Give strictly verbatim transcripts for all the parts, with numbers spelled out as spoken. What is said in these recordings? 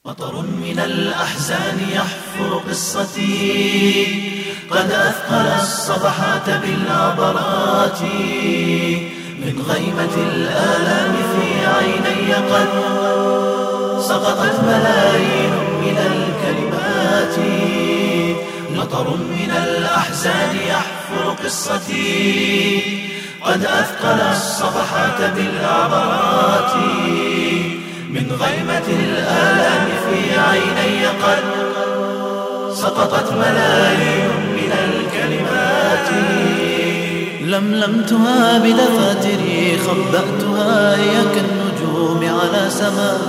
مطر من الأحزان يحفر قصتي، قد أثقل الصبحات بالعبرات، من غيمة الآلام في عيني قد سقطت ملايين من الكلمات. مطر من الأحزان يحفر قصتي، قد أثقل الصبحات بالعبرات، من غيمة الآلام في عيني قد سقطت ملايين من الكلمات. لملمتها بدفاتري، خبأتها هي كالنجوم على سماء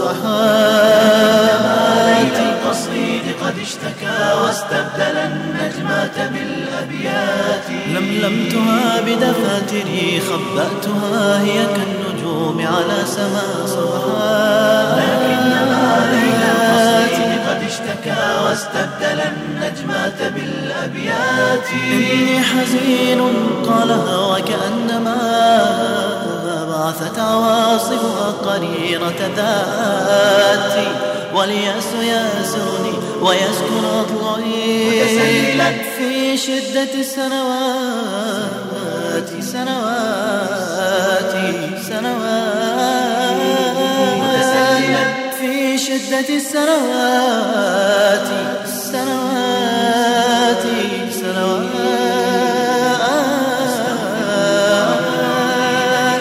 صفحات. ليت القصيد قد اشتكى واستبدل النجمات بالأبيات. لملمتها بدفاتري، خبأتها هي كالنجوم على سماء صفحات. لكنما ليل القصيد قد اشتكى واستبدل النجمات بالأبيات. إني حزين قالها وكأنما بعثت عواصفها قريرة ذاتي، واليأس ياسرني ويسكن أضلعي في شدة السنوات سنوات سنوات في شدة السنوات سنوات سنوات.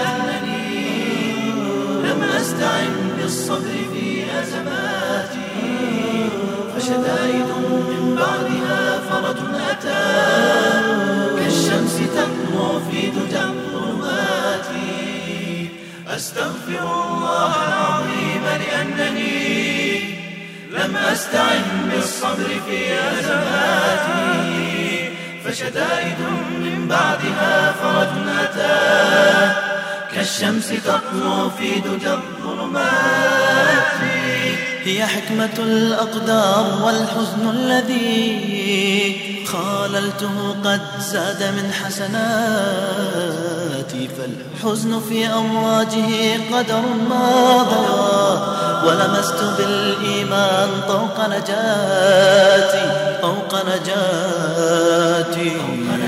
لم أستعن بالصبر في أزماتي، فشدائد من بعدها فرج أتى، كالشمس تطمع في دجى الظلمات. أستغفر الله العظيم لأنني لم أستعن بالصبر في أزماتي، فشدائد من بعدها فرج أتى، كالشمس تطلع في دجى الظلمات. هي حكمة الأقدار والحزن الذي خاللته قد زاد من حسناتي، فالحزن في أمواجه قدر ماضى، ولمست بالإيمان طوق نجاتي طوق نجاتي.